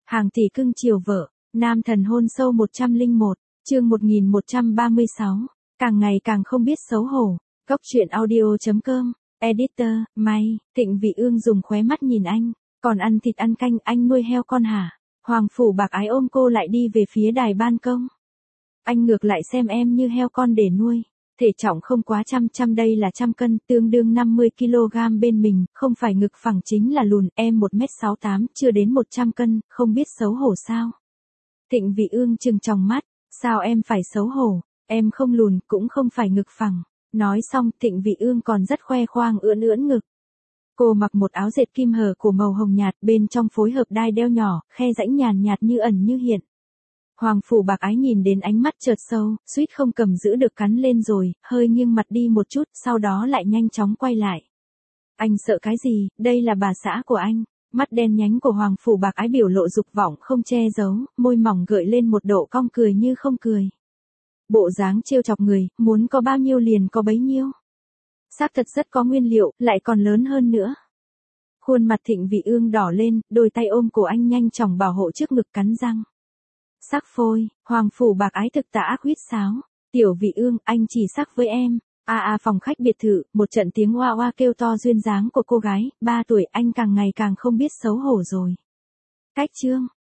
Hàng tỷ cưng chiều vợ, nam thần hôn sâu 101, chương 1136, càng ngày càng không biết xấu hổ. Góc truyện audio.com, editor, May, Thịnh Vị Ương dùng khóe mắt nhìn anh, còn ăn thịt ăn canh, anh nuôi heo con hả? Hoàng Phủ Bạc Ái ôm cô lại đi về phía đài ban công. Anh ngược lại xem em như heo con để nuôi. Thể trọng không quá trăm đây là 100 cân, tương đương 50 kg bên mình, không phải ngực phẳng chính là lùn, em 1m68, chưa đến 100 cân, không biết xấu hổ sao? Thịnh Vị Ương trừng tròng mắt, sao em phải xấu hổ, em không lùn, cũng không phải ngực phẳng. Nói xong, Thịnh Vị Ương còn rất khoe khoang ưỡn ngực. Cô mặc một áo dệt kim hở của màu hồng nhạt, bên trong phối hợp đai đeo nhỏ, khe rãnh nhàn nhạt như ẩn như hiện. Hoàng Phủ Bạc Ái nhìn đến ánh mắt chợt sâu, suýt không cầm giữ được cắn lên rồi, hơi nghiêng mặt đi một chút, sau đó lại nhanh chóng quay lại. Anh sợ cái gì, đây là bà xã của anh. Mắt đen nhánh của Hoàng Phủ Bạc Ái biểu lộ dục vọng không che giấu, môi mỏng gợi lên một độ cong cười như không cười. Bộ dáng trêu chọc người, muốn có bao nhiêu liền có bấy nhiêu. Xác thật rất có nguyên liệu, lại còn lớn hơn nữa. Khuôn mặt Thịnh Vị Ương đỏ lên, đôi tay ôm cổ anh nhanh chóng bảo hộ trước ngực cắn răng. Sắc phôi, Hoàng Phủ Bạc Ái thực tả ác huyết sáo. Tiểu Vị Ương, anh chỉ sắc với em. Phòng khách biệt thự, một trận tiếng oa oa kêu to duyên dáng của cô gái, 3 tuổi, anh càng ngày càng không biết xấu hổ rồi. Cách chương,